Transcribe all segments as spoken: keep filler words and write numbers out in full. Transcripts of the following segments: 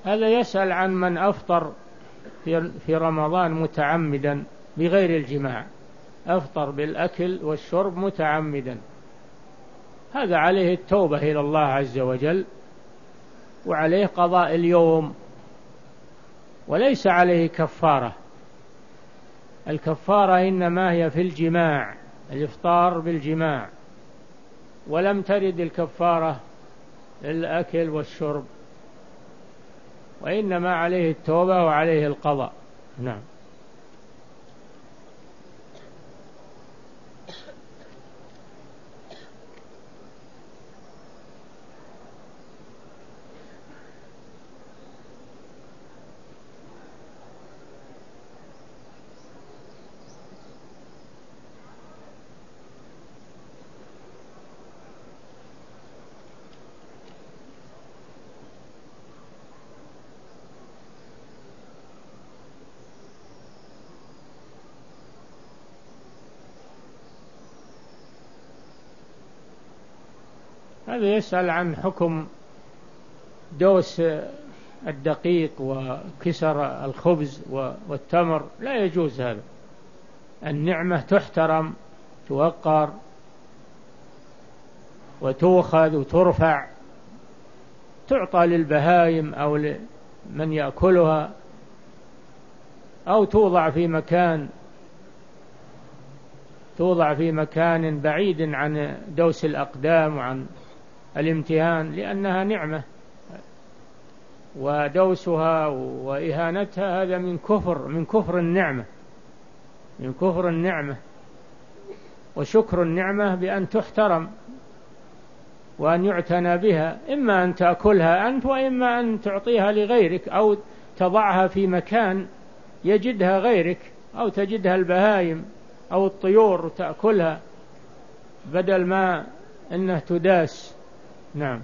هذا يسأل عن من أفطر في رمضان متعمدا بغير الجماع، أفطر بالأكل والشرب متعمدا، هذا عليه التوبة إلى الله عز وجل، وعليه قضاء اليوم، وليس عليه كفارة. الكفارة إنما هي في الجماع، الإفطار بالجماع، ولم ترد الكفارة للأكل والشرب، وإنما عليه التوبة وعليه القضاء. نعم. هذا يسأل عن حكم دوس الدقيق وكسر الخبز والتمر، لا يجوز هذا. النعمة تحترم، توقر وتؤخذ وترفع، تعطى للبهائم أو لمن يأكلها، أو توضع في مكان توضع في مكان بعيد عن دوس الأقدام وعن الامتهان، لأنها نعمة، ودوسها وإهانتها هذا من كفر من كفر النعمة من كفر النعمة وشكر النعمة بأن تحترم وأن يعتنى بها، إما أن تأكلها أنت، وإما أن تعطيها لغيرك، أو تضعها في مكان يجدها غيرك، أو تجدها البهائم أو الطيور تأكلها بدل ما أنه تداس. نعم.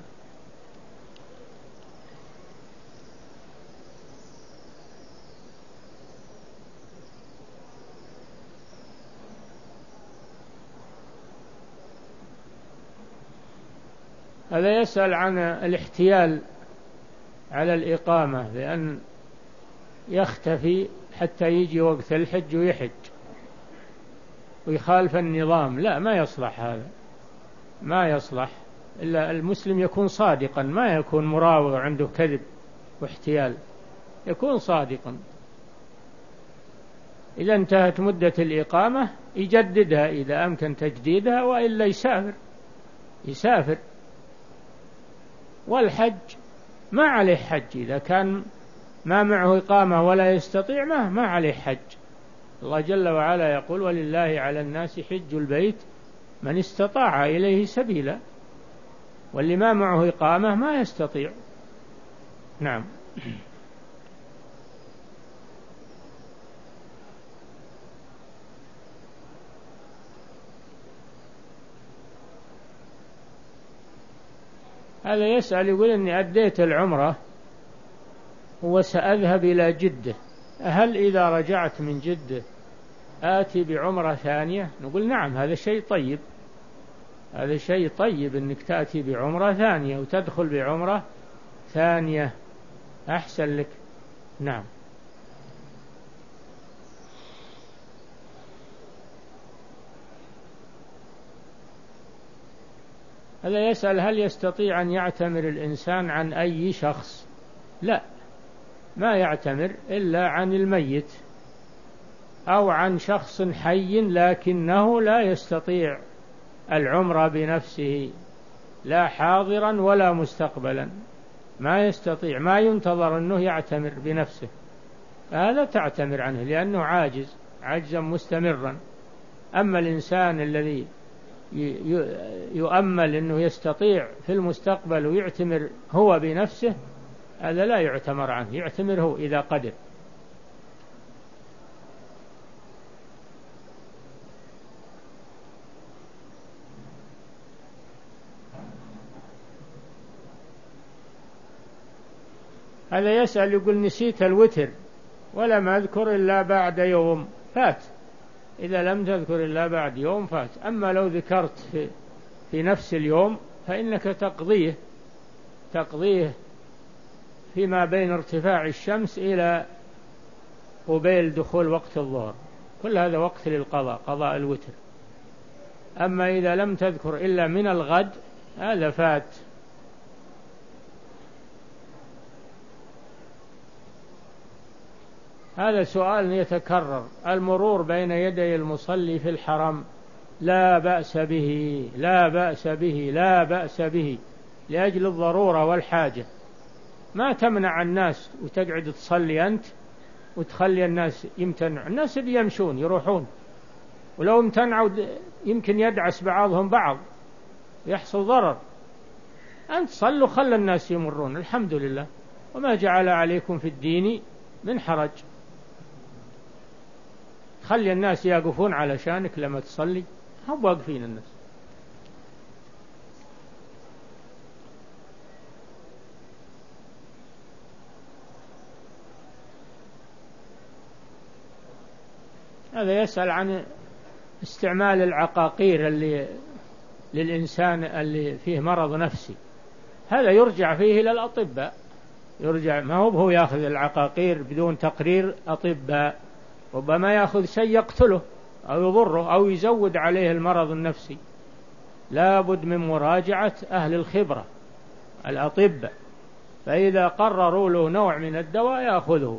هذا يسأل عن الاحتيال على الإقامة، بأن يختفي حتى يجي وقت الحج ويحج ويخالف النظام. لا، ما يصلح هذا، ما يصلح، إلا المسلم يكون صادقا، ما يكون مراوغ عنده كذب واحتيال، يكون صادقا. إذا انتهت مدة الإقامة يجددها إذا أمكن تجديدها، وإلا يسافر يسافر والحج ما عليه حج، إذا كان ما معه إقامة ولا يستطيع ما, ما عليه حج. الله جل وعلا يقول: ولله على الناس حج البيت من استطاع إليه سبيلا، واللي ما معه إقامة ما يستطيع. نعم. هذا يسأل يقول: إني أديت العمرة وسأذهب إلى جدة، هل إذا رجعت من جدة آتي بعمرة ثانية؟ نقول: نعم، هذا شيء طيب، هذا شيء طيب أنك تأتي بعمرة ثانية وتدخل بعمرة ثانية، أحسن لك. نعم. هذا يسأل: هل يستطيع أن يعتمر الإنسان عن أي شخص؟ لا، ما يعتمر إلا عن الميت أو عن شخص حي، لكنه لا يستطيع العمرة بنفسه، لا حاضرا ولا مستقبلا، ما يستطيع، ما ينتظر أنه يعتمر بنفسه، هذا تعتمر عنه لأنه عاجز عجزا مستمرا. أما الإنسان الذي يؤمل أنه يستطيع في المستقبل ويعتمر هو بنفسه، هذا لا يعتمر عنه، يعتمر هو إذا قدر. هذا يسأل يقول: نسيت الوتر ولم أذكر إلا بعد يوم فات. إذا لم تذكر إلا بعد يوم فات، أما لو ذكرت في, في نفس اليوم فإنك تقضيه تقضيه فيما بين ارتفاع الشمس إلى قبيل دخول وقت الظهر، كل هذا وقت للقضاء، قضاء الوتر. أما إذا لم تذكر إلا من الغد هذا فات. هذا سؤال يتكرر: المرور بين يدي المصلي في الحرم لا بأس به، لا بأس به، لا بأس به، لأجل الضرورة والحاجة. ما تمنع الناس وتقعد تصلي أنت وتخلي الناس يمتنع. الناس بيمشون يروحون، ولو امتنعوا يمكن يدعس بعضهم بعض يحصل ضرر. أنت صلوا خلى الناس يمرون، الحمد لله، وما جعل عليكم في الدين من حرج. خلي الناس يقفون علشانك لما تصلي، هم واقفين الناس. هذا يسأل عن استعمال العقاقير اللي للإنسان اللي فيه مرض نفسي. هذا يرجع فيه إلى الأطباء، يرجع، ما هو هو يأخذ العقاقير بدون تقرير أطباء، ربما يأخذ شيء يقتله أو يضره أو يزود عليه المرض النفسي. لا بد من مراجعة أهل الخبرة الأطباء، فإذا قرروا له نوع من الدواء يأخذه.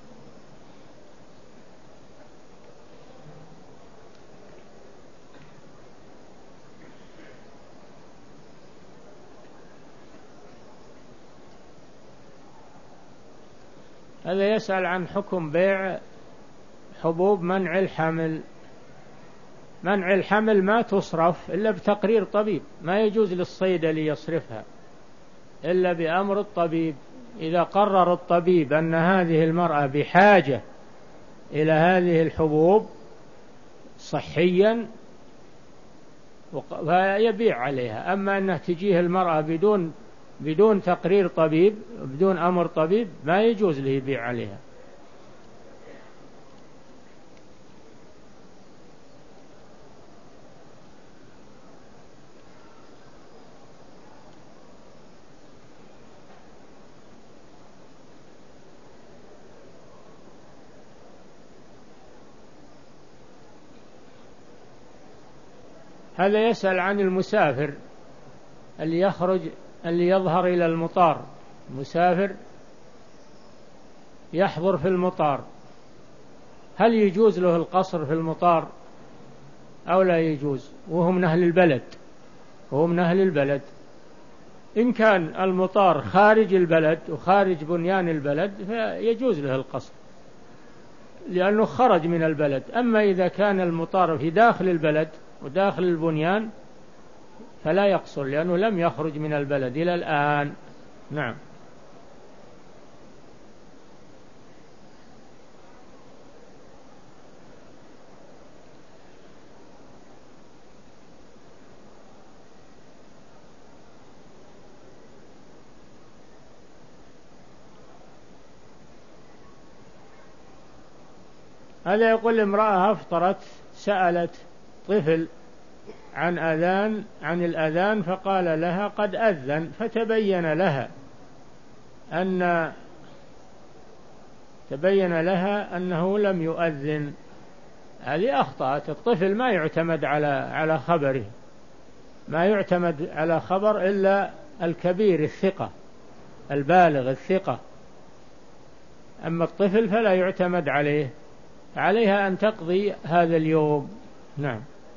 هذا يسأل عن حكم بيع حبوب منع الحمل. منع الحمل ما تصرف إلا بتقرير طبيب، ما يجوز للصيدلي يصرفها إلا بأمر الطبيب. إذا قرر الطبيب أن هذه المرأة بحاجة إلى هذه الحبوب صحيا فيبيع عليها. أما أنه تجيه المرأة بدون بدون تقرير طبيب، بدون أمر طبيب، ما يجوز له يبيع عليها. هذا يسأل عن المسافر اللي يخرج اللي يظهر إلى المطار، مسافر يحضر في المطار، هل يجوز له القصر في المطار أو لا يجوز وهو من أهل البلد؟ وهو من أهل البلد. إن كان المطار خارج البلد وخارج بنيان البلد فيجوز له القصر لأنه خرج من البلد. أما إذا كان المطار في داخل البلد وداخل البنيان فلا يقصر لأنه لم يخرج من البلد إلى الآن. نعم. هذا يقول امرأة أفطرت سألت طفل عن أذان عن الأذان فقال لها قد أذن، فتبين لها أن تبين لها أنه لم يؤذن. هذه أخطأت. الطفل ما يعتمد على على خبره، ما يعتمد على خبر إلا الكبير الثقة البالغ الثقة. أما الطفل فلا يعتمد عليه، عليها أن تقضي هذا اليوم. نعم.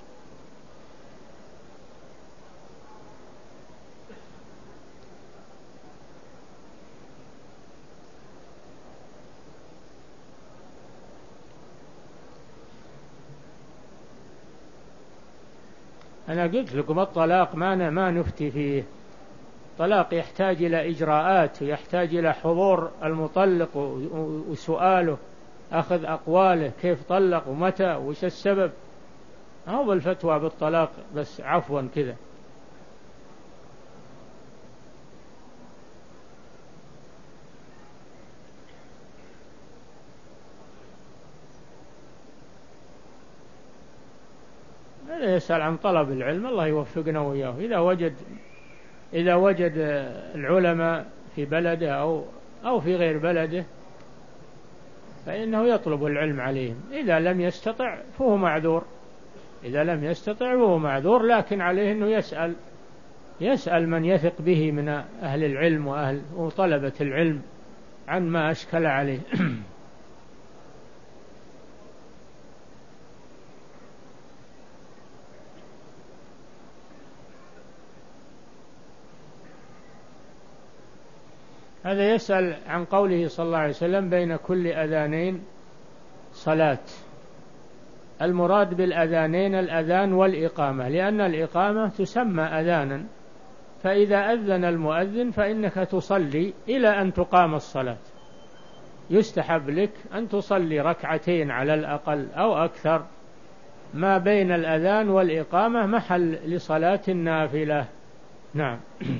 أنا قلت لكم الطلاق ما ما نفتي فيه. الطلاق يحتاج إلى إجراءات ويحتاج إلى حضور المطلق وسؤاله، أخذ أقواله كيف طلق ومتى وش السبب. هو الفتوى بالطلاق بس عفوا كذا. يسأل عن طلب العلم، الله يوفقنا وإياه. إذا وجد إذا وجد العلماء في بلده أو أو في غير بلده فإنه يطلب العلم عليهم. إذا لم يستطع فهو معذور، إذا لم يستطع فهو معذور، لكن عليه أنه يسأل يسأل من يثق به من أهل العلم وأهل وطلبة العلم عن ما أشكل عليه. هذا يسأل عن قوله صلى الله عليه وسلم بين كل أذانين صلاة. المراد بالأذانين الأذان والإقامة، لأن الإقامة تسمى أذانا، فإذا أذن المؤذن فإنك تصلي إلى أن تقام الصلاة. يستحب لك أن تصلي ركعتين على الأقل أو أكثر ما بين الأذان والإقامة محل لصلاة النافلة. نعم.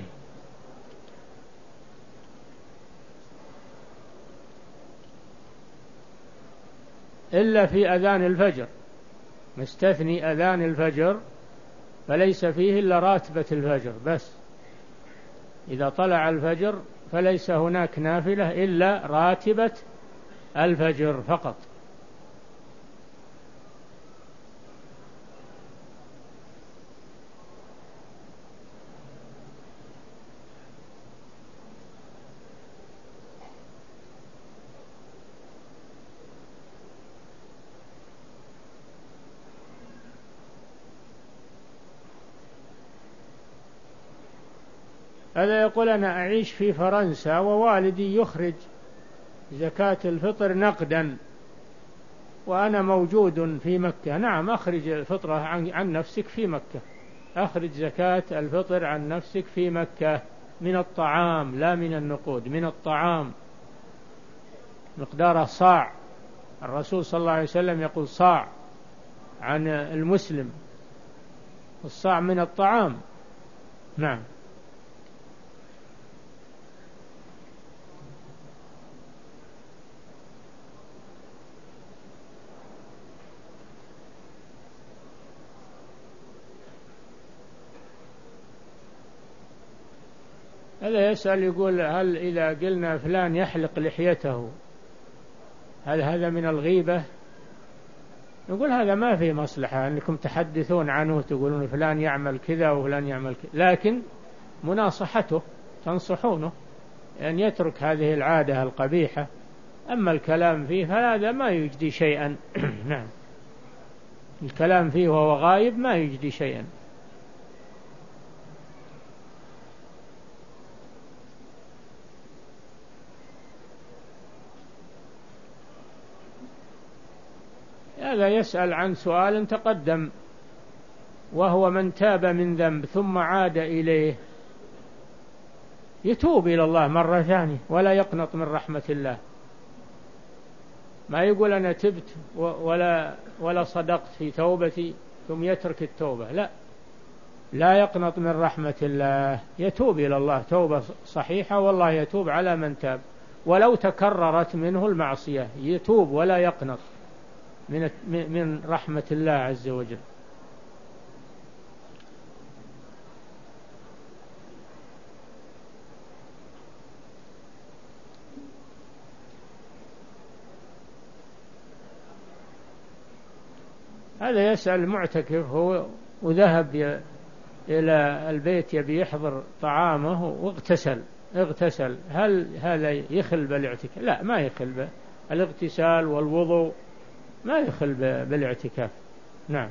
إلا في أذان الفجر، مستثني أذان الفجر فليس فيه إلا راتبة الفجر بس. إذا طلع الفجر فليس هناك نافلة إلا راتبة الفجر فقط. هذا يقول أنا أعيش في فرنسا ووالدي يخرج زكاة الفطر نقدا وأنا موجود في مكة. نعم، أخرج الفطرة عن, عن نفسك في مكة، أخرج زكاة الفطر عن نفسك في مكة من الطعام لا من النقود، من الطعام مقدار صاع. الرسول صلى الله عليه وسلم يقول صاع عن المسلم، الصاع من الطعام. نعم. هذا يسأل يقول هل إذا قلنا فلان يحلق لحيته هل هذا من الغيبة؟ نقول هذا ما في مصلحة أنكم تحدثون عنه تقولون فلان يعمل كذا وفلان يعمل كذا، لكن مناصحته تنصحونه أن يترك هذه العادة القبيحة. أما الكلام فيه فهذا ما يجدي شيئا. نعم، الكلام فيه وهو غايب ما يجدي شيئا. هذا يسأل عن سؤال تقدم، وهو من تاب من ذنب ثم عاد إليه يتوب إلى الله مرة ثانية ولا يقنط من رحمة الله. ما يقول أنا تبت ولا ولا صدقت في توبتي ثم يترك التوبة، لا، لا يقنط من رحمة الله، يتوب إلى الله توبة صحيحة، والله يتوب على من تاب ولو تكررت منه المعصية، يتوب ولا يقنط من من رحمة الله عز وجل. هذا يسأل المعتكف هو وذهب إلى البيت يبي يحضر طعامه واغتسل اغتسل هل هذا يخل بالاعتكاف؟ لا، ما يخل. الاغتسال والوضوء ما يخل بالاعتكاف. نعم.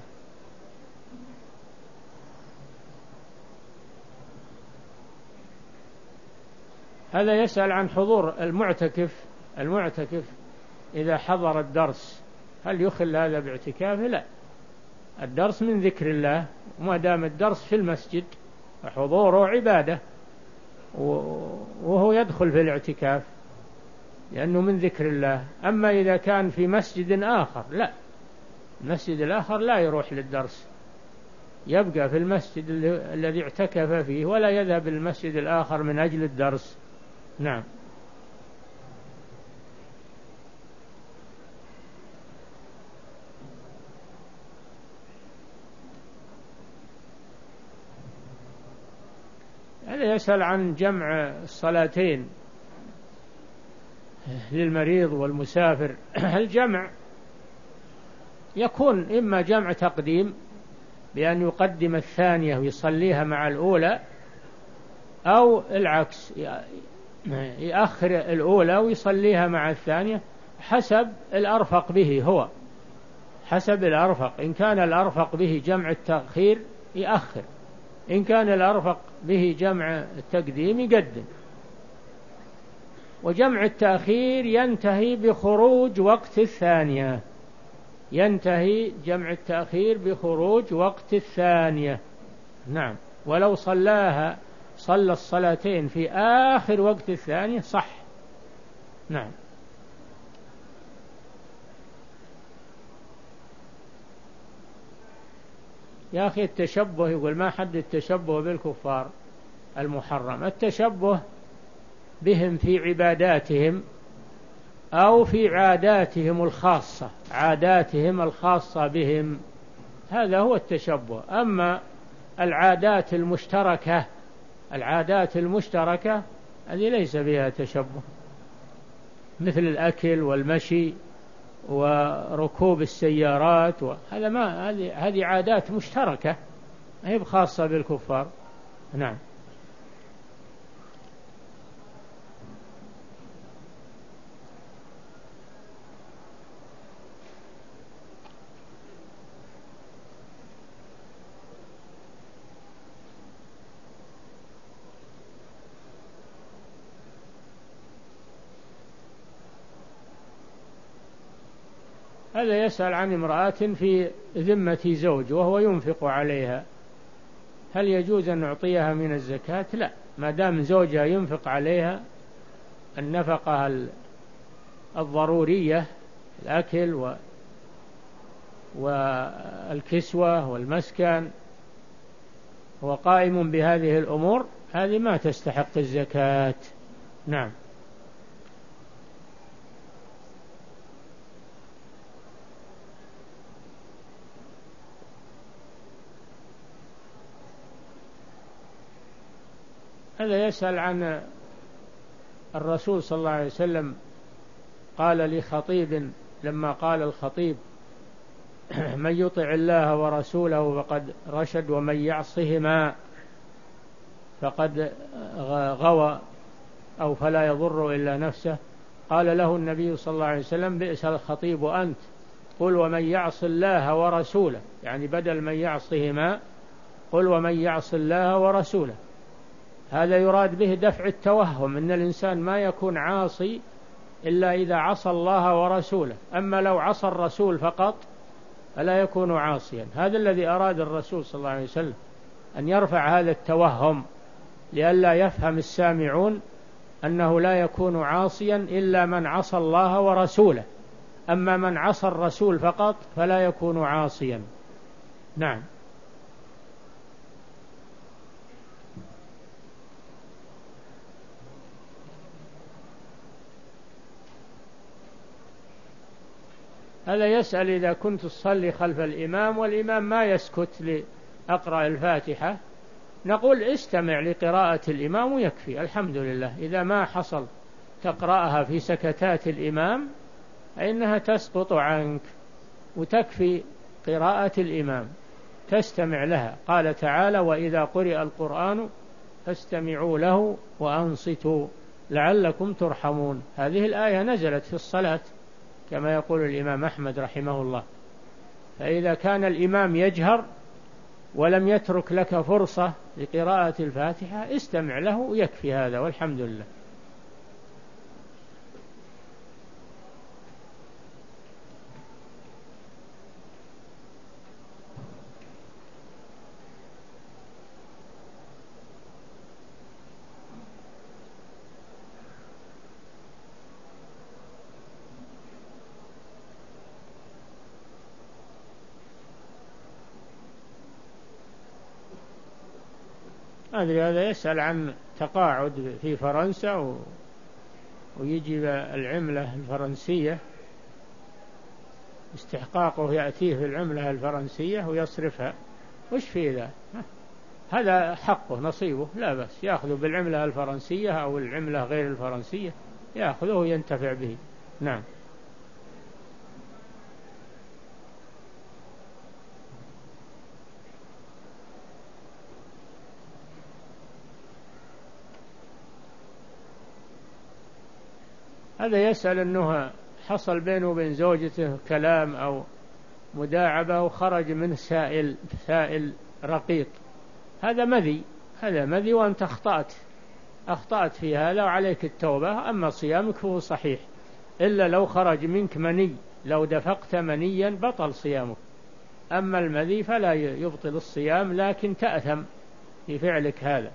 هذا يسأل عن حضور المعتكف المعتكف إذا حضر الدرس هل يخل هذا باعتكافه؟ لا، الدرس من ذكر الله، وما دام الدرس في المسجد حضوره عبادة وهو يدخل في الاعتكاف لأنه من ذكر الله. أما إذا كان في مسجد آخر لا، المسجد الآخر لا يروح للدرس، يبقى في المسجد الذي اعتكف فيه ولا يذهب للمسجد الآخر من أجل الدرس. نعم. هذا يسأل عن جمع الصلاتين للمريض والمسافر. الجمع يكون إما جمع تقديم بأن يقدم الثانية ويصليها مع الأولى، أو العكس يأخر الأولى ويصليها مع الثانية حسب الأرفق به، هو حسب الأرفق. إن كان الأرفق به جمع التأخير يأخر، إن كان الأرفق به جمع التقديم يقدم. وجمع التأخير ينتهي بخروج وقت الثانية، ينتهي جمع التأخير بخروج وقت الثانية. نعم، ولو صلاها صلى الصلاتين في آخر وقت الثانية صح. نعم. يا أخي التشبه، يقول ما حد التشبه بالكفار المحرم؟ التشبه بهم في عباداتهم أو في عاداتهم الخاصة، عاداتهم الخاصة بهم، هذا هو التشبه. أما العادات المشتركة، العادات المشتركة هذه ليس بها تشبه، مثل الأكل والمشي وركوب السيارات، وهذا ما هذه هذه عادات مشتركة هي خاصة بالكفار. نعم. هذا يسأل عن امرأة في ذمة زوج وهو ينفق عليها، هل يجوز أن نعطيها من الزكاة؟ لا، ما دام زوجها ينفق عليها النفقة الضرورية، الأكل والكسوة والمسكن، هو قائم بهذه الأمور، هذه ما تستحق الزكاة. نعم. هذا يسأل عن الرسول صلى الله عليه وسلم قال لخطيب لما قال الخطيب من يطع الله ورسوله فقد رشد ومن يعصهما فقد غوى أو فلا يضر إلا نفسه، قال له النبي صلى الله عليه وسلم بئس الخطيب أنت، قل ومن يعص الله ورسوله، يعني بدل من يعصهما قل ومن يعص الله ورسوله. هذا يراد به دفع التوهم أن الإنسان ما يكون عاصي إلا إذا عصى الله ورسوله، أما لو عصى الرسول فقط فلا يكون عاصيا. هذا الذي أراد الرسول صلى الله عليه وسلم، أن يرفع هذا التوهم لئلا يفهم السامعون أنه لا يكون عاصيا إلا من عصى الله ورسوله، أما من عصى الرسول فقط فلا يكون عاصيا. نعم. هذا يسأل إذا كنت تصلي خلف الإمام والإمام ما يسكت لأقرأ الفاتحة، نقول استمع لقراءة الإمام ويكفي، الحمد لله. إذا ما حصل تقرأها في سكتات الإمام فإنها تسقط عنك وتكفي قراءة الإمام، تستمع لها. قال تعالى وإذا قرئ القرآن فاستمعوا له وأنصتوا لعلكم ترحمون. هذه الآية نزلت في الصلاة كما يقول الإمام أحمد رحمه الله. فإذا كان الإمام يجهر ولم يترك لك فرصة لقراءة الفاتحة استمع له ويكفي هذا، والحمد لله. أدري هذا يسأل عن تقاعد في فرنسا و... ويجب العملة الفرنسية، استحقاقه يأتيه في العملة الفرنسية ويصرفها، وش في ذا؟ هذا حقه نصيبه، لا بس يأخذ بالعملة الفرنسية أو العملة غير الفرنسية، يأخذه وينتفع به. نعم. هذا يسأل أنه حصل بينه وبين زوجته كلام أو مداعبة وخرج منه سائل سائل رقيق، هذا مذي، هذا مذي وأنت أخطأت أخطأت في هذا وعليك التوبة. أما صيامك فهو صحيح، إلا لو خرج منك مني، لو دفقت منيا بطل صيامك. أما المذي فلا يبطل الصيام، لكن تأثم في فعلك هذا.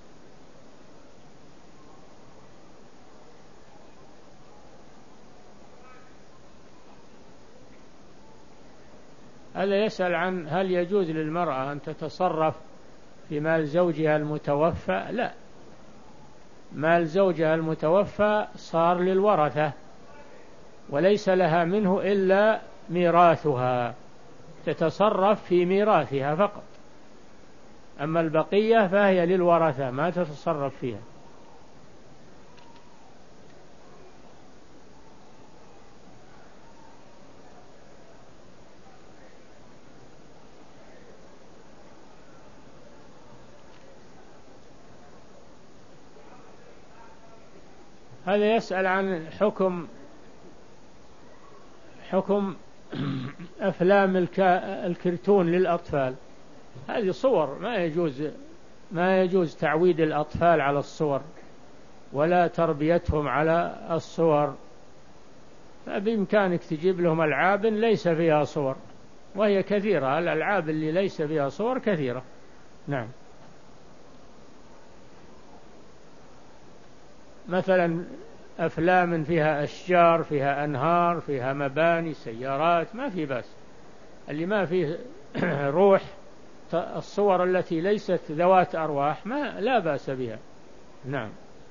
هذا يسأل عن هل يجوز للمرأة أن تتصرف في مال زوجها المتوفى؟ لا، مال زوجها المتوفى صار للورثة وليس لها منه إلا ميراثها، تتصرف في ميراثها فقط، أما البقية فهي للورثة ما تتصرف فيها. هذا يسأل عن حكم حكم أفلام الكرتون للأطفال. هذه صور، ما يجوز ما يجوز تعويد الأطفال على الصور ولا تربيتهم على الصور، فبإمكانك تجيب لهم ألعاب ليس فيها صور، وهي كثيرة، الألعاب اللي ليس فيها صور كثيرة. نعم. مثلا أفلام فيها أشجار، فيها أنهار، فيها مباني، سيارات، ما في بأس. اللي ما فيه روح، الصور التي ليست ذوات أرواح ما لا بأس بها. نعم.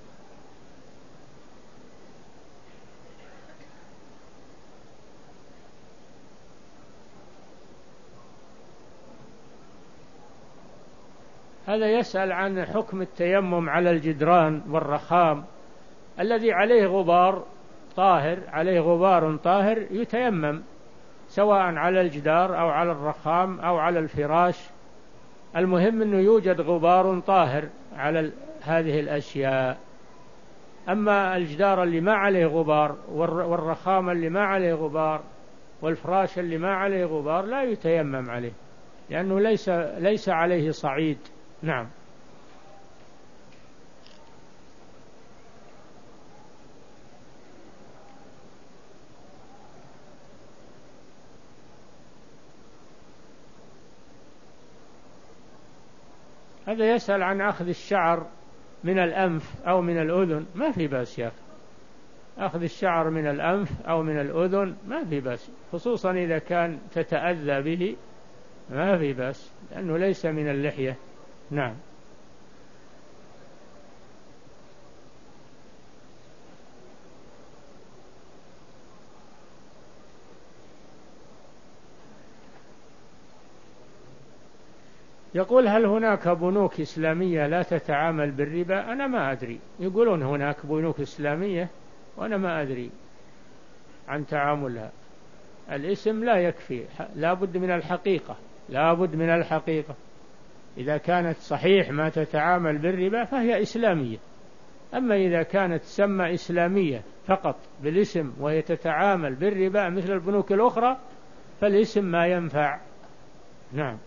هذا يسأل عن حكم التيمم على الجدران والرخام الذي عليه غبار طاهر، عليه غبار طاهر يتيمم، سواء على الجدار أو على الرخام أو على الفراش، المهم أنه يوجد غبار طاهر على هذه الأشياء. أما الجدار اللي ما عليه غبار والرخام اللي ما عليه غبار والفراش اللي ما عليه غبار لا يتيمم عليه، لأنه ليس ليس عليه صعيد. نعم. هذا يسأل عن أخذ الشعر من الأنف أو من الأذن، ما في بأس يا أخي، أخذ الشعر من الأنف أو من الأذن ما في بأس، خصوصا إذا كان تتأذى به ما في بأس، لأنه ليس من اللحية. نعم. يقول هل هناك بنوك إسلامية لا تتعامل بالربا؟ أنا ما أدري، يقولون هناك بنوك إسلامية وأنا ما أدري عن تعاملها. الاسم لا يكفي، لا بد من الحقيقة، لا بد من الحقيقة. إذا كانت صحيح ما تتعامل بالربا فهي إسلامية، أما إذا كانت تسمى إسلامية فقط بالاسم وهي تتعامل بالربا مثل البنوك الأخرى فالاسم ما ينفع. نعم.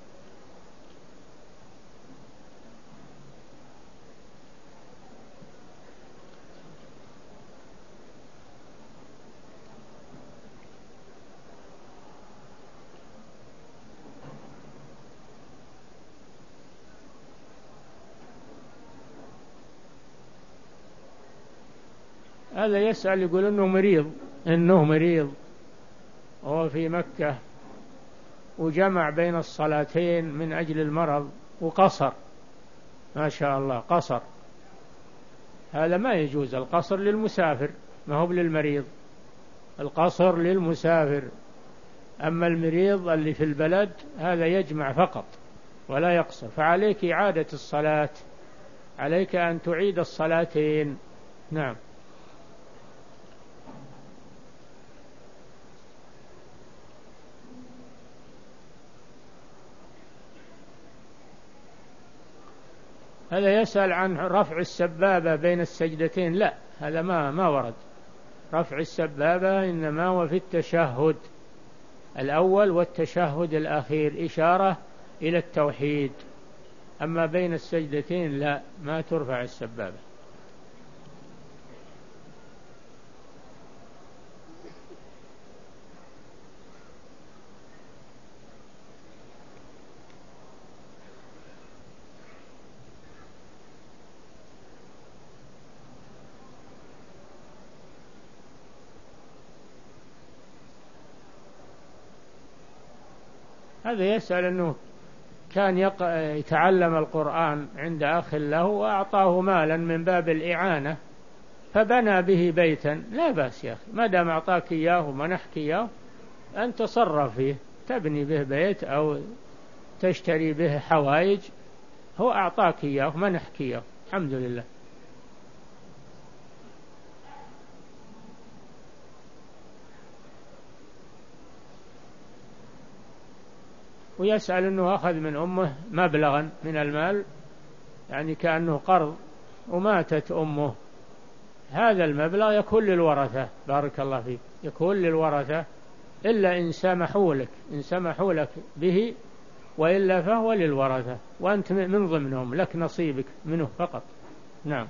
هذا يسأل يقول إنه مريض إنه مريض وهو في مكة وجمع بين الصلاتين من أجل المرض وقصر، ما شاء الله قصر. هذا ما يجوز، القصر للمسافر ما هو للمريض، القصر للمسافر، أما المريض اللي في البلد هذا يجمع فقط ولا يقصر، فعليك إعادة الصلاة، عليك أن تعيد الصلاتين. نعم. هذا يسأل عن رفع السبابة بين السجدتين. لا، هذا ما ما ورد. رفع السبابة إنما هو في التشهد الأول والتشهد الأخير، إشارة إلى التوحيد. أما بين السجدتين لا، ما ترفع السبابة. هذا يسأل أنه كان يتعلم القرآن عند أخ له وأعطاه مالا من باب الإعانة فبنى به بيتا. لا بأس يا أخي، ما دام أعطاك إياه ومنحك إياه أن تصرف فيه، تبني به بيت أو تشتري به حوائج. هو أعطاك إياه ومنحك إياه، الحمد لله. ويسأل أنه أخذ من أمه مبلغا من المال، يعني كأنه قرض، وماتت أمه، هذا المبلغ يكون للورثة. بارك الله فيك، يكون للورثة إلا إن سمحوا لك، إن سمحوا لك به، وإلا فهو للورثة، وأنت من ضمنهم، لك نصيبك منه فقط. نعم.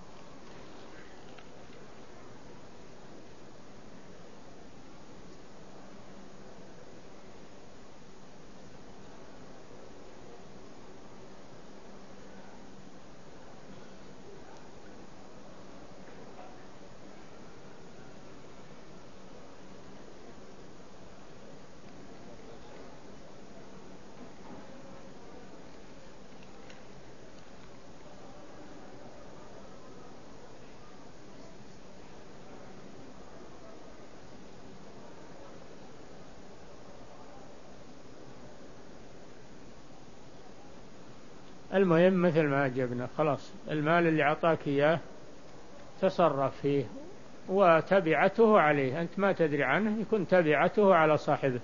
المهم مثل ما أجبنا، خلاص المال اللي أعطاك إياه تصرف فيه، وتبعته عليه، أنت ما تدري عنه، يكون تبعته على صاحبه.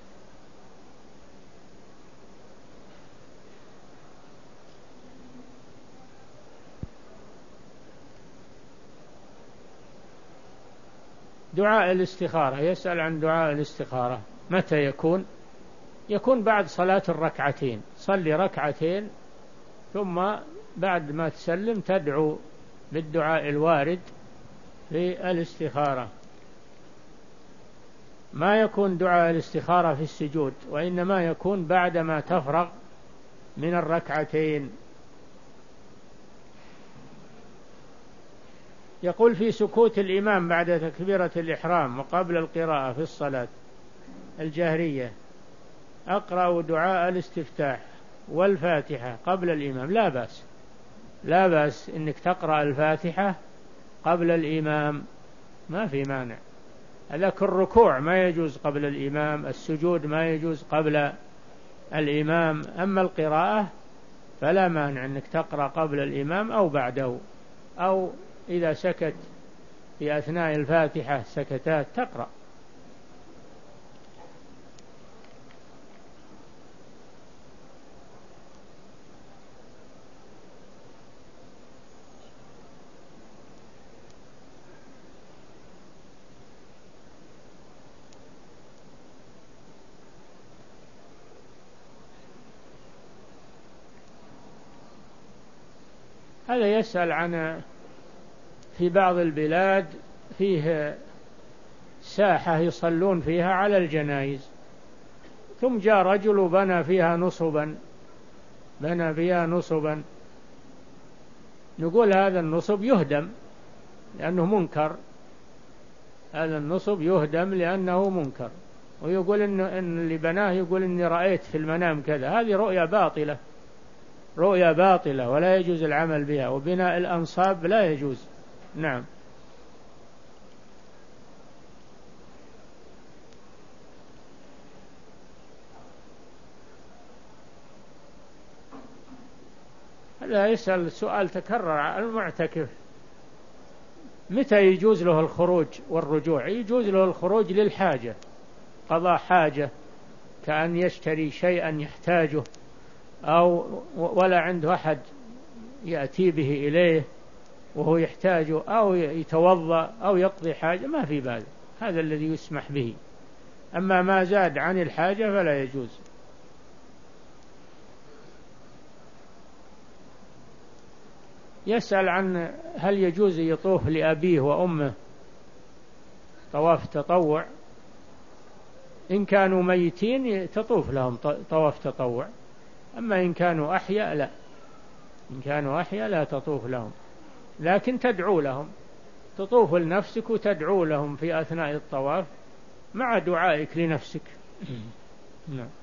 دعاء الاستخارة، يسأل عن دعاء الاستخارة متى يكون؟ يكون بعد صلاة الركعتين، صلي ركعتين ثم بعد ما تسلم تدعو بالدعاء الوارد في الاستخارة. ما يكون دعاء الاستخارة في السجود، وإنما يكون بعدما تفرغ من الركعتين. يقول في سكوت الإمام بعد تكبيرة الإحرام وقبل القراءة في الصلاة الجهرية أقرأ دعاء الاستفتاح والفاتحة قبل الإمام. لا بأس، لا بأس إنك تقرأ الفاتحة قبل الإمام، ما في مانع. لكن الركوع ما يجوز قبل الإمام، السجود ما يجوز قبل الإمام، أما القراءة فلا مانع أنك تقرأ قبل الإمام أو بعده، أو إذا سكت في أثناء الفاتحة سكتات تقرأ. هذا يسأل عن في بعض البلاد فيه ساحة يصلون فيها على الجنائز، ثم جاء رجل وبنى فيها نصبا، بنى فيها نصبا. نقول هذا النصب يهدم لأنه منكر، هذا النصب يهدم لأنه منكر. ويقول إن, إن اللي بناه يقول إني رأيت في المنام كذا. هذه رؤيا باطلة، رؤيا باطلة ولا يجوز العمل بها، وبناء الأنصاب لا يجوز. نعم. هذا يسأل سؤال تكرر، المعتكف متى يجوز له الخروج والرجوع؟ يجوز له الخروج للحاجة، قضاء حاجة، كأن يشتري شيئا يحتاجه، أو ولا عنده أحد يأتي به إليه وهو يحتاجه أو يتوضأ أو يقضي حاجة ما في بال، هذا الذي يسمح به. أما ما زاد عن الحاجة فلا يجوز. يسأل عن هل يجوز يطوف لأبيه وأمه طواف تطوع. إن كانوا ميتين تطوف لهم طواف تطوع، أما إن كانوا أحياء لا، إن كانوا أحياء لا تطوف لهم، لكن تدعو لهم، تطوف لنفسك وتدعو لهم في أثناء الطواف مع دعائك لنفسك. نعم.